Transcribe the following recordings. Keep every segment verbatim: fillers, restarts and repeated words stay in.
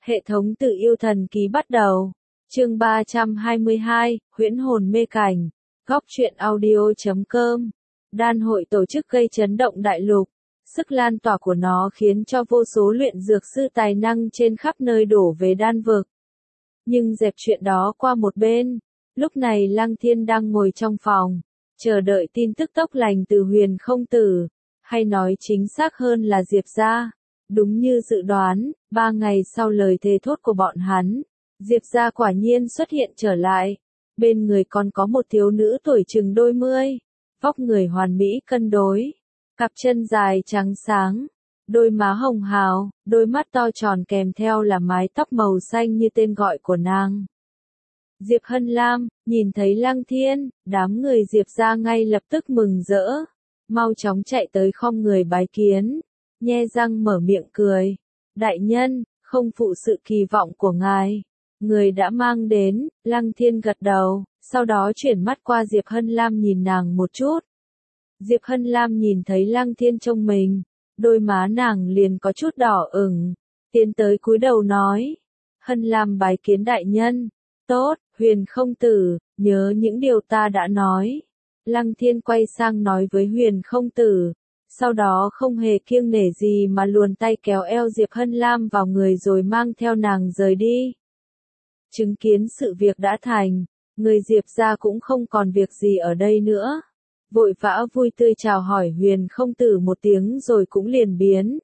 Hệ thống tự yêu thần ký bắt đầu. Chương ba trăm hai mươi hai, huyễn hồn mê cảnh. Góc truyện audio chấm com. Đan hội tổ chức gây chấn động đại lục. Sức lan tỏa của nó khiến cho vô số luyện dược sư tài năng trên khắp nơi đổ về đan vực. Nhưng dẹp chuyện đó qua một bên. Lúc này Lăng Thiên đang ngồi trong phòng, chờ đợi tin tức tốt lành từ Huyền Không Tử, hay nói chính xác hơn là Diệp gia. Đúng như dự đoán, ba ngày sau lời thề thốt của bọn hắn, Diệp gia quả nhiên xuất hiện trở lại. Bên người còn có một thiếu nữ tuổi chừng đôi mươi, vóc người hoàn mỹ cân đối, cặp chân dài trắng sáng, đôi má hồng hào, đôi mắt to tròn kèm theo là mái tóc màu xanh như tên gọi của nàng. Diệp Hân Lam, nhìn thấy Lăng Thiên, đám người Diệp gia ngay lập tức mừng rỡ, mau chóng chạy tới khom người bái kiến, nhe răng mở miệng cười. Đại nhân, không phụ sự kỳ vọng của ngài. Người đã mang đến. Lăng Thiên gật đầu, sau đó chuyển mắt qua Diệp Hân Lam nhìn nàng một chút. Diệp Hân Lam nhìn thấy Lăng Thiên trông mình, đôi má nàng liền có chút đỏ ửng, tiến tới cúi đầu nói. Hân Lam bái kiến đại nhân. Tốt, Huyền Không Tử, nhớ những điều ta đã nói. Lăng Thiên quay sang nói với Huyền Không Tử, sau đó không hề kiêng nể gì mà luồn tay kéo eo Diệp Hân Lam vào người rồi mang theo nàng rời đi. Chứng kiến sự việc đã thành, người Diệp gia cũng không còn việc gì ở đây nữa. Vội vã vui tươi chào hỏi Huyền Không Tử một tiếng rồi cũng liền biến.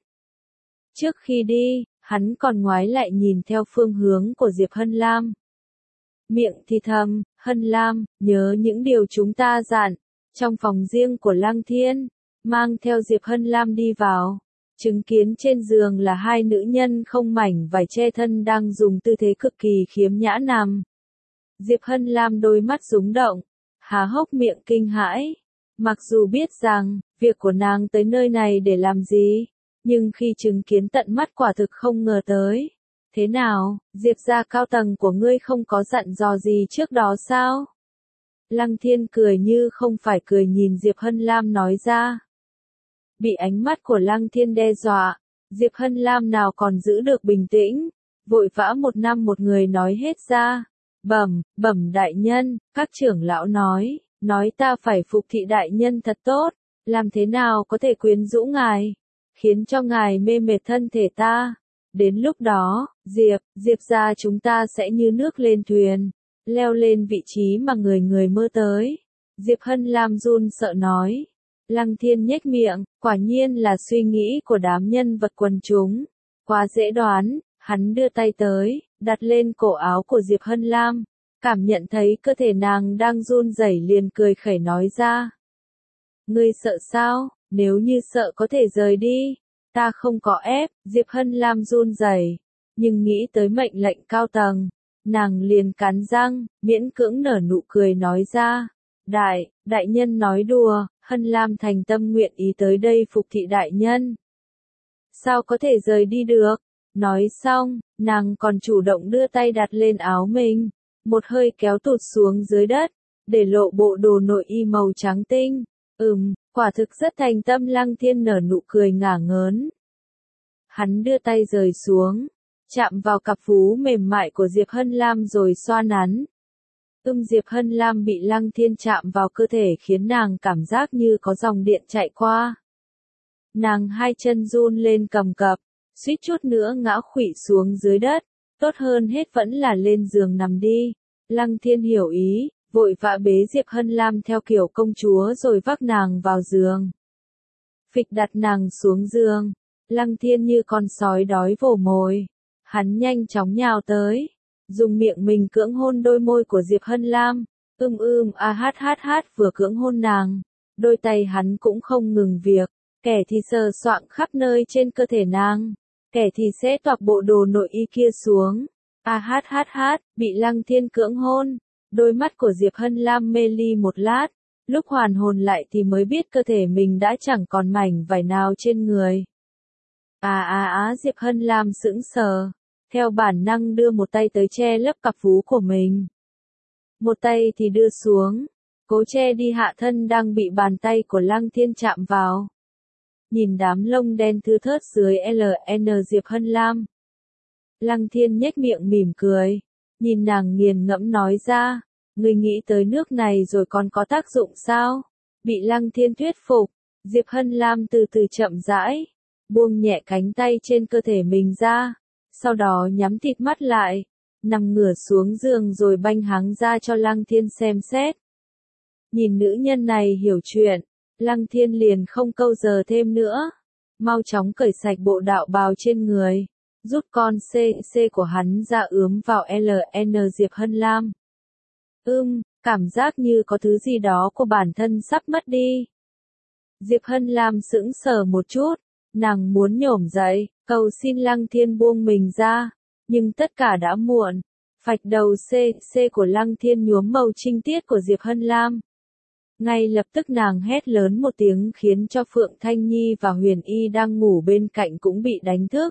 Trước khi đi, hắn còn ngoái lại nhìn theo phương hướng của Diệp Hân Lam. Miệng thì thầm, Hân Lam, nhớ những điều chúng ta dặn. Trong phòng riêng của Lăng Thiên, mang theo Diệp Hân Lam đi vào, chứng kiến trên giường là hai nữ nhân không mảnh vải che thân đang dùng tư thế cực kỳ khiếm nhã nằm. Diệp Hân Lam đôi mắt rúng động, há hốc miệng kinh hãi. Mặc dù biết rằng, việc của nàng tới nơi này để làm gì, nhưng khi chứng kiến tận mắt quả thực không ngờ tới. Thế nào, Diệp gia cao tầng của ngươi không có dặn dò gì trước đó sao? Lăng Thiên cười như không phải cười nhìn Diệp Hân Lam nói ra. Bị ánh mắt của Lăng Thiên đe dọa, Diệp Hân Lam nào còn giữ được bình tĩnh, vội vã một năm một người nói hết ra. Bẩm, bẩm đại nhân, các trưởng lão nói, nói ta phải phục thị đại nhân thật tốt, làm thế nào có thể quyến rũ ngài, khiến cho ngài mê mệt thân thể ta. Đến lúc đó, Diệp, Diệp gia chúng ta sẽ như nước lên thuyền, leo lên vị trí mà người người mơ tới. Diệp Hân Lam run sợ nói. Lăng Thiên nhếch miệng, quả nhiên là suy nghĩ của đám nhân vật quần chúng. Quá dễ đoán, hắn đưa tay tới, đặt lên cổ áo của Diệp Hân Lam, cảm nhận thấy cơ thể nàng đang run rẩy liền cười khẩy nói ra. Ngươi sợ sao, nếu như sợ có thể rời đi, ta không có ép. Diệp Hân Lam run rẩy, nhưng nghĩ tới mệnh lệnh cao tầng, nàng liền cắn răng, miễn cưỡng nở nụ cười nói ra. Đại, đại nhân nói đùa, Hân Lam thành tâm nguyện ý tới đây phục thị đại nhân. Sao có thể rời đi được? Nói xong, nàng còn chủ động đưa tay đặt lên áo mình, một hơi kéo tụt xuống dưới đất, để lộ bộ đồ nội y màu trắng tinh. Ừm, quả thực rất thành tâm. Lăng Thiên nở nụ cười ngả ngớn. Hắn đưa tay rời xuống, chạm vào cặp vú mềm mại của Diệp Hân Lam rồi xoa nắn. Ưm Diệp Hân Lam bị Lăng Thiên chạm vào cơ thể khiến nàng cảm giác như có dòng điện chạy qua. Nàng hai chân run lên cầm cập, suýt chút nữa ngã khuỵu xuống dưới đất, tốt hơn hết vẫn là lên giường nằm đi. Lăng Thiên hiểu ý, vội vã bế Diệp Hân Lam theo kiểu công chúa rồi vác nàng vào giường. Phịch đặt nàng xuống giường, Lăng Thiên như con sói đói vồ mồi, hắn nhanh chóng nhào tới, dùng miệng mình cưỡng hôn đôi môi của Diệp Hân Lam. Ưm ưm a hát hát hát vừa cưỡng hôn nàng, đôi tay hắn cũng không ngừng việc, kẻ thì sờ soạng khắp nơi trên cơ thể nàng, kẻ thì sẽ toạc bộ đồ nội y kia xuống. A hát hát hát, bị Lăng Thiên cưỡng hôn, đôi mắt của Diệp Hân Lam mê ly một lát, lúc hoàn hồn lại thì mới biết cơ thể mình đã chẳng còn mảnh vải nào trên người. À à á Diệp Hân Lam sững sờ, theo bản năng đưa một tay tới che lấp cặp vú của mình. Một tay thì đưa xuống, cố che đi hạ thân đang bị bàn tay của Lăng Thiên chạm vào. Nhìn đám lông đen thưa thớt dưới lờ en Diệp Hân Lam, Lăng Thiên nhếch miệng mỉm cười, nhìn nàng nghiền ngẫm nói ra, ngươi nghĩ tới nước này rồi còn có tác dụng sao? Bị Lăng Thiên thuyết phục, Diệp Hân Lam từ từ chậm rãi, buông nhẹ cánh tay trên cơ thể mình ra, sau đó nhắm thịt mắt lại, nằm ngửa xuống giường rồi banh háng ra cho Lăng Thiên xem xét. Nhìn nữ nhân này hiểu chuyện, Lăng Thiên liền không câu giờ thêm nữa, mau chóng cởi sạch bộ đạo bào trên người, rút con xê xê của hắn ra ướm vào lờ en Diệp Hân Lam. Ưm, cảm giác như có thứ gì đó của bản thân sắp mất đi. Diệp Hân Lam sững sờ một chút, nàng muốn nhổm dậy, cầu xin Lăng Thiên buông mình ra, nhưng tất cả đã muộn. Phạch đầu xê xê của Lăng Thiên nhuốm màu trinh tiết của Diệp Hân Lam. Ngay lập tức nàng hét lớn một tiếng khiến cho Phượng Thanh Nhi và Huyền Y đang ngủ bên cạnh cũng bị đánh thức.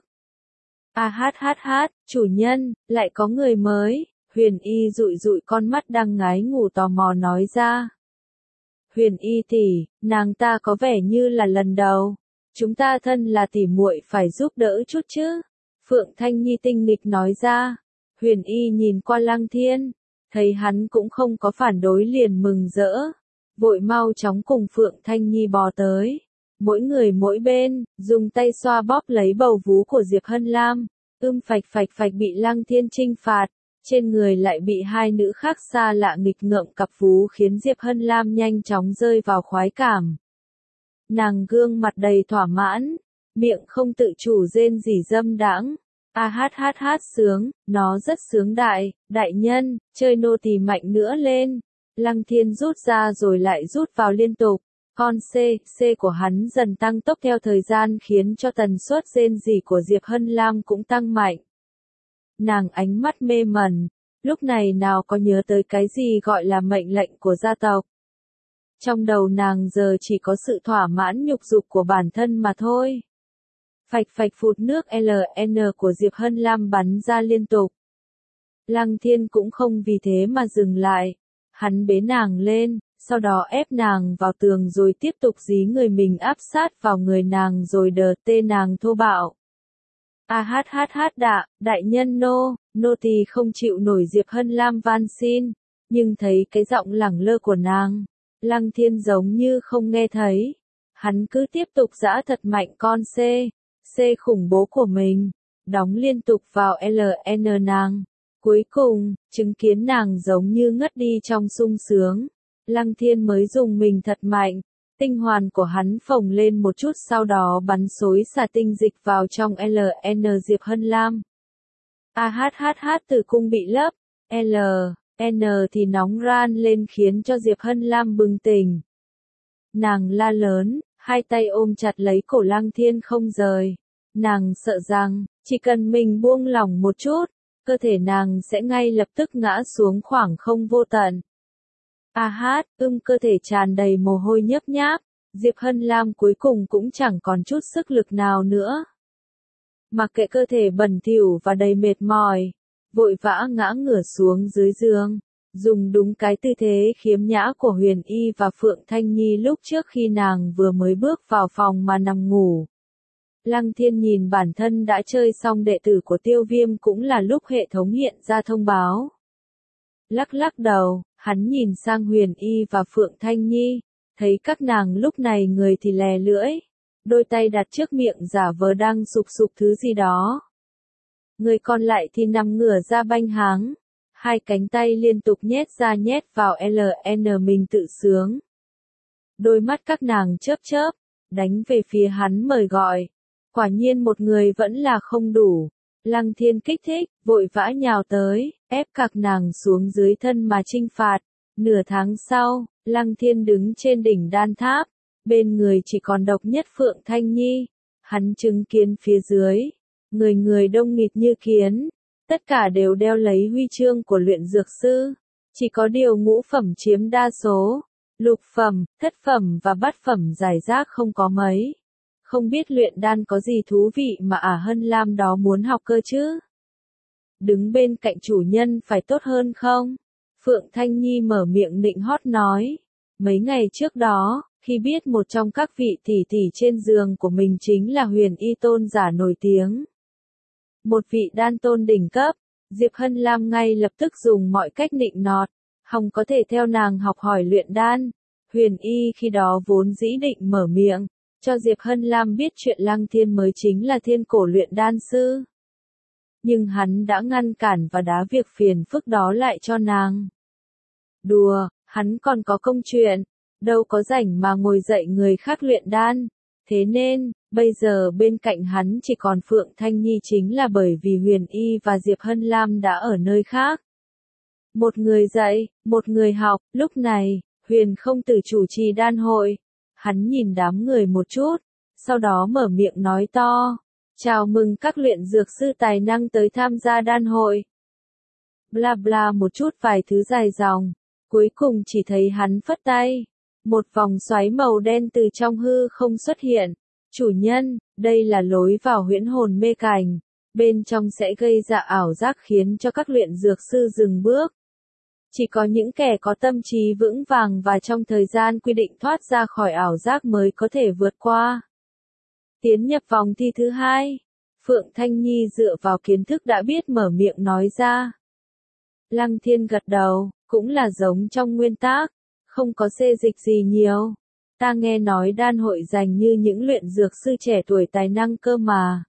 A hát hát hát, chủ nhân, lại có người mới, Huyền Y dụi dụi con mắt đang ngái ngủ tò mò nói ra. Huyền Y tỷ, nàng ta có vẻ như là lần đầu, chúng ta thân là tỷ muội phải giúp đỡ chút chứ, Phượng Thanh Nhi tinh nghịch nói ra. Huyền Y nhìn qua Lăng Thiên, thấy hắn cũng không có phản đối liền mừng rỡ, vội mau chóng cùng Phượng Thanh Nhi bò tới, mỗi người mỗi bên, dùng tay xoa bóp lấy bầu vú của Diệp Hân Lam, ưm phạch phạch phạch bị Lăng Thiên trinh phạt, trên người lại bị hai nữ khác xa lạ nghịch ngợm cặp vú khiến Diệp Hân Lam nhanh chóng rơi vào khoái cảm. Nàng gương mặt đầy thỏa mãn, miệng không tự chủ rên rỉ dâm đãng. A hát hát hát sướng, nó rất sướng đại, đại nhân, chơi nô tỳ mạnh nữa lên. Lăng Thiên rút ra rồi lại rút vào liên tục, con C, C của hắn dần tăng tốc theo thời gian khiến cho tần suất rên rỉ của Diệp Hân Lam cũng tăng mạnh. Nàng ánh mắt mê mẩn, lúc này nào có nhớ tới cái gì gọi là mệnh lệnh của gia tộc. Trong đầu nàng giờ chỉ có sự thỏa mãn nhục dục của bản thân mà thôi. Phạch phạch phụt nước lờ en của Diệp Hân Lam bắn ra liên tục. Lăng Thiên cũng không vì thế mà dừng lại. Hắn bế nàng lên, sau đó ép nàng vào tường rồi tiếp tục dí người mình áp sát vào người nàng rồi đờ tê nàng thô bạo. A hát hát hát đạ, đại nhân nô, nô tỳ không chịu nổi Diệp Hân Lam van xin, nhưng thấy cái giọng lẳng lơ của nàng, Lăng Thiên giống như không nghe thấy. Hắn cứ tiếp tục giã thật mạnh con C. C khủng bố của mình, đóng liên tục vào lờ en nàng. Cuối cùng, chứng kiến nàng giống như ngất đi trong sung sướng, Lăng Thiên mới dùng mình thật mạnh, tinh hoàn của hắn phồng lên một chút sau đó bắn xối xả tinh dịch vào trong lờ en Diệp Hân Lam. A hát hát hát tử cung bị lấp, lờ en thì nóng ran lên khiến cho Diệp Hân Lam bừng tỉnh. Nàng la lớn, hai tay ôm chặt lấy cổ Lăng Thiên không rời. Nàng sợ rằng, chỉ cần mình buông lỏng một chút, cơ thể nàng sẽ ngay lập tức ngã xuống khoảng không vô tận. A hát, ưm cơ thể tràn đầy mồ hôi nhớp nháp, Diệp Hân Lam cuối cùng cũng chẳng còn chút sức lực nào nữa. Mặc kệ cơ thể bẩn thỉu và đầy mệt mỏi, vội vã ngã ngửa xuống dưới giường, dùng đúng cái tư thế khiếm nhã của Huyền Y và Phượng Thanh Nhi lúc trước khi nàng vừa mới bước vào phòng mà nằm ngủ. Lăng Thiên nhìn bản thân đã chơi xong đệ tử của Tiêu Viêm cũng là lúc hệ thống hiện ra thông báo. Lắc lắc đầu, hắn nhìn sang Huyền Y và Phượng Thanh Nhi, thấy các nàng lúc này người thì lè lưỡi, đôi tay đặt trước miệng giả vờ đang sục sục thứ gì đó. Người còn lại thì nằm ngửa ra banh háng, hai cánh tay liên tục nhét ra nhét vào lờ en mình tự sướng. Đôi mắt các nàng chớp chớp, đánh về phía hắn mời gọi. Quả nhiên một người vẫn là không đủ. Lăng Thiên kích thích, vội vã nhào tới, ép các nàng xuống dưới thân mà trinh phạt. Nửa tháng sau, Lăng Thiên đứng trên đỉnh đan tháp, bên người chỉ còn độc nhất Phượng Thanh Nhi. Hắn chứng kiến phía dưới, người người đông nghịt như kiến, tất cả đều đeo lấy huy chương của luyện dược sư, chỉ có điều ngũ phẩm chiếm đa số, lục phẩm, thất phẩm và bát phẩm giải rác không có mấy. Không biết luyện đan có gì thú vị mà ả Hân Lam đó muốn học cơ chứ? Đứng bên cạnh chủ nhân phải tốt hơn không? Phượng Thanh Nhi mở miệng nịnh hót nói. Mấy ngày trước đó, khi biết một trong các vị tỷ tỷ trên giường của mình chính là Huyền Y tôn giả nổi tiếng. một vị đan tôn đỉnh cấp. Diệp Hân Lam ngay lập tức dùng mọi cách nịnh nọt, hòng có thể theo nàng học hỏi luyện đan. Huyền Y khi đó vốn dĩ định mở miệng, cho Diệp Hân Lam biết chuyện Lăng Thiên mới chính là thiên cổ luyện đan sư. Nhưng hắn đã ngăn cản và đá việc phiền phức đó lại cho nàng. Đùa, hắn còn có công chuyện, đâu có rảnh mà ngồi dạy người khác luyện đan. Thế nên, bây giờ bên cạnh hắn chỉ còn Phượng Thanh Nhi, chính là bởi vì Huyền Y và Diệp Hân Lam đã ở nơi khác. Một người dạy, một người học. Lúc này, Huyền Không Tử chủ trì đan hội. Hắn nhìn đám người một chút, sau đó mở miệng nói to. Chào mừng các luyện dược sư tài năng tới tham gia đan hội. Bla bla một chút vài thứ dài dòng. Cuối cùng chỉ thấy hắn phất tay. Một vòng xoáy màu đen từ trong hư không xuất hiện. Chủ nhân, đây là lối vào huyễn hồn mê cảnh. Bên trong sẽ gây ra ảo giác khiến cho các luyện dược sư dừng bước. Chỉ có những kẻ có tâm trí vững vàng và trong thời gian quy định thoát ra khỏi ảo giác mới có thể vượt qua. Tiến nhập vòng thi thứ hai. Phượng Thanh Nhi dựa vào kiến thức đã biết mở miệng nói ra. Lăng Thiên gật đầu, cũng là giống trong nguyên tắc, không có xê dịch gì nhiều. Ta nghe nói đan hội dành như những luyện dược sư trẻ tuổi tài năng cơ mà.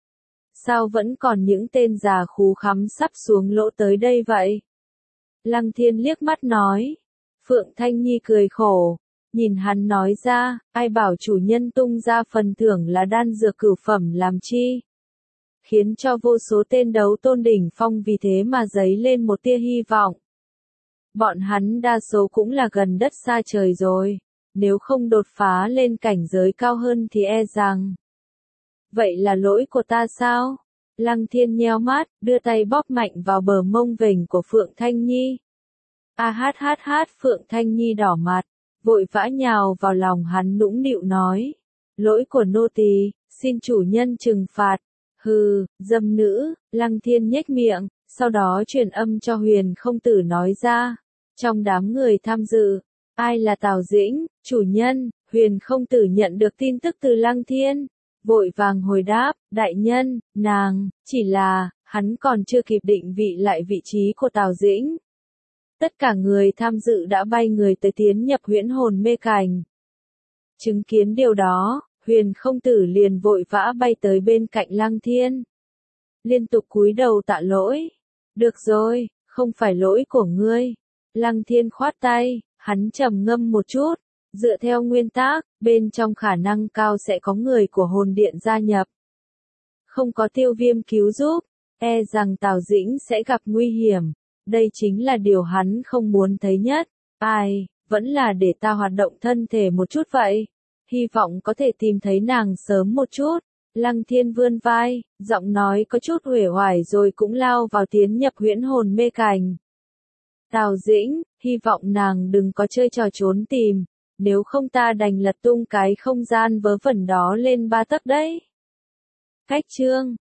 Sao vẫn còn những tên già khú khắm sắp xuống lỗ tới đây vậy? Lăng Thiên liếc mắt nói. Phượng Thanh Nhi cười khổ, nhìn hắn nói ra, ai bảo chủ nhân tung ra phần thưởng là đan dược cửu phẩm làm chi? Khiến cho vô số tên đấu tôn đỉnh phong vì thế mà dấy lên một tia hy vọng. Bọn hắn đa số cũng là gần đất xa trời rồi, nếu không đột phá lên cảnh giới cao hơn thì e rằng. Vậy là lỗi của ta sao? Lăng Thiên nheo mắt, đưa tay bóp mạnh vào bờ mông vểnh của Phượng Thanh Nhi. A hát hát hát Phượng Thanh Nhi đỏ mặt, vội vã nhào vào lòng hắn nũng nịu nói. Lỗi của nô tỳ, xin chủ nhân trừng phạt. Hừ, dâm nữ. Lăng Thiên nhếch miệng, sau đó truyền âm cho Huyền Không Tử nói ra. Trong đám người tham dự, ai là Tào Dĩnh? Chủ nhân. Huyền Không Tử nhận được tin tức từ Lăng Thiên, vội vàng hồi đáp, đại nhân, nàng, chỉ là, hắn còn chưa kịp định vị lại vị trí của Tào Dĩnh. Tất cả người tham dự đã bay người tới tiến nhập huyễn hồn mê cảnh. Chứng kiến điều đó, Huyền Không Tử liền vội vã bay tới bên cạnh Lăng Thiên. Liên tục cúi đầu tạ lỗi. Được rồi, không phải lỗi của ngươi. Lăng Thiên khoát tay, hắn trầm ngâm một chút. Dựa theo nguyên tắc, bên trong khả năng cao sẽ có người của hồn điện gia nhập. Không có Tiêu Viêm cứu giúp, e rằng Tào Dĩnh sẽ gặp nguy hiểm. Đây chính là điều hắn không muốn thấy nhất. Ai, vẫn là để ta hoạt động thân thể một chút vậy. Hy vọng có thể tìm thấy nàng sớm một chút. Lăng Thiên vươn vai, giọng nói có chút uể oải rồi cũng lao vào tiến nhập huyễn hồn mê cảnh. Tào Dĩnh, hy vọng nàng đừng có chơi trò trốn tìm. Nếu không ta đành lật tung cái không gian vớ vẩn đó lên ba tấc đấy. Cách chương